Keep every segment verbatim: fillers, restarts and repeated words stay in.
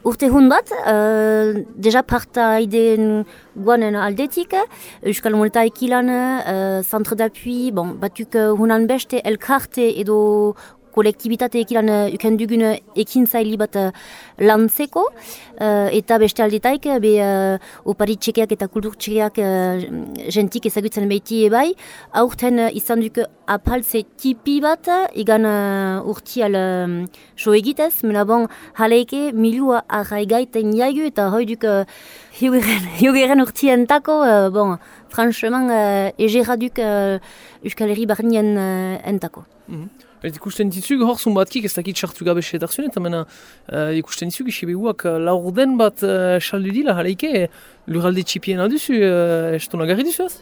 urte hun bat, uh, deja partaideen guanen aldetik, Euskal Monetaik ilan, uh, centre d'appui, bon, batuk uh, hunan beste elkarte edo kolektibitate ilan uh, ukendugun ekintzaili bat uh, lantzeko, uh, eta beste aldetaik, be uh, opari txekeak eta kultur txekeak uh, jentik ezagutzen behiti ebai, aurten uh, izan duk apaltze tipi bat, igan uh, urtial um, so egitez, mena bon, haleike milua arraigaiten jaigu eta hoi duk uh, hiugeren urtientako, uh, bon, franchement, uh, egera duk uh, Euskal Herri barnien uh, entako. Mm-hmm. Et ikusten dizug hor zumbatkik ez dakit sartu gabe sedarzuen, eta mena uh, ikusten dizug isibeguak uh, laurden bat uh, saldu dila, haleike lurralde txipien alduzu, uh, estonagarri duzuaz?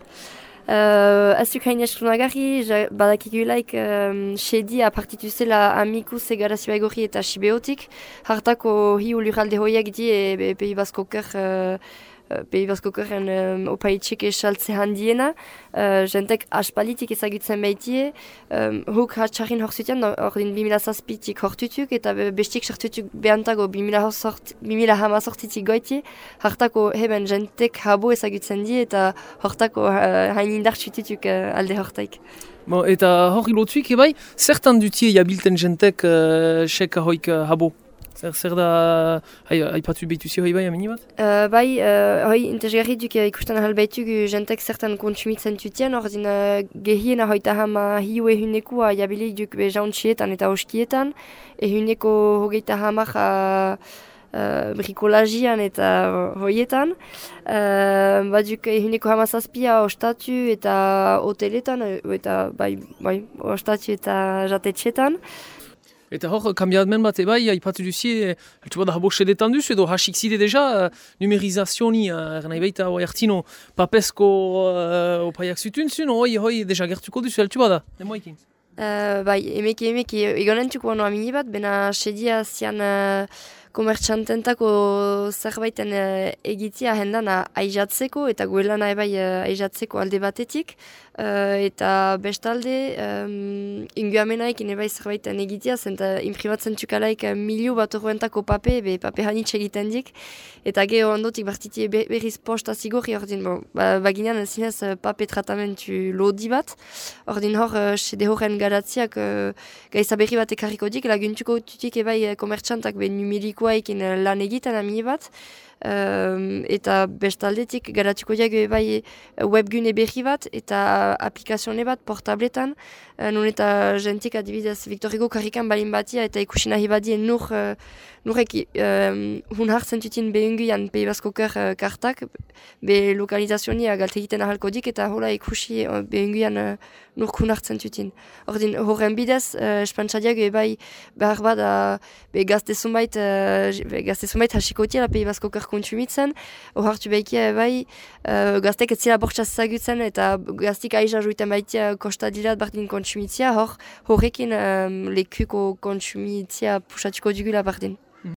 Uh, ez duk hain estonagarri, badakigulaik um, sedi apartituzela amikuz egarazioa egorri eta sibeotik, hartako hiu lurralde hoiak di e Pei Baskoker uh, Pei Baskokerren um, opaitxek esaltze handiena, uh, jentek aspalitik ezagutzen behitie, um, huk hatxarrin hor zuten, hor din bi mila zazpitik hortutuk, eta bestik sartutuk behantago bi mila hamazortzitik goitie, hartako heben jentek habo ezagutzen die, eta hortako uh, hain indartsututuk uh, alde hortaik. Bon, eta hor ilotuik ebai, zertan dutie jabilten jentek uh, seka hoik uh, habo? Zer, zer da, haipatu behituzi hoi bai amini bat? Uh, bai, uh, hoi intezgarri duk ikusten ahal behituk jentek zertan kontsumitzen tutien, hor zin uh, gehiena hoita hama hiu ehunekua jabilik duk be jauntxietan eta oskietan, ehuneko hogeita hamar uh, uh, brikolagian eta hoietan, uh, baduk ehuneko hamazazpia ostatu eta hoteletan, eta bai, bai, ostatu eta jatetxetan. Eta hor, kambiadmen bat ebai, haipatu duzie, altu bada habo sedetan duzu, edo hasik zide deja numerizazioni, erran nahi baita, oi hartino, papesko uh, opaiak zutun zuen, hoi, hoi, deja gertuko duzu, altu bada, nemoikin? Uh, bai, emeki, emeki, egonentuko ono amini bat, bena sedia zian uh, komertxantentako zerbaiten uh, egitia hendan aizatzeko, eta guelana ebai uh, aizatzeko alde batetik, uh, eta bestalde um, inguamenaik ebai zerbaiten egitia, zenta imprimatzen txukalaik uh, miliu bat horrentako pape, be pape hanitz egiten dik, eta geho ondotik bartitie be, berriz posta zigorri ordin, bo, ba, baginean zinez uh, pape tratamentu lodi bat, ordin hor, uh, sede horren garatziak uh, gaiza berri bat ekarriko dik, laguntuko tutik ebai uh, komertxantak be numerikoa ekin lan egiten amini bat, um, eta bestaldetik garatuko diago ebai webgune berri bat eta aplikazione bat portabletan, uh, non eta jentik adibidez Victor Hugo karrikan balin batia eta ikusi nahi badien nur, uh, nurek um, hun hartzen tutin behunguian Pei Baskoker uh, kartak, be lokalizazionia galte egiten ahalko dik eta hola ikusi uh, behunguian uh, nurk hun hartzen tutin. Ordin horren bidez, uh, espantzadiago ebai behar bada be gazte zunbait uh, gazte zunbait hasikotia la Pei Baskoker kontsumitzen, hor hartu behikia ebai uh, gaztek ez zela bortxaz ezagutzen eta gaztik aiza joiten baitia kostadilat bardin kontsumitzia, hor horrekin um, lekuko kontsumitzia pusatuko dugula bardin.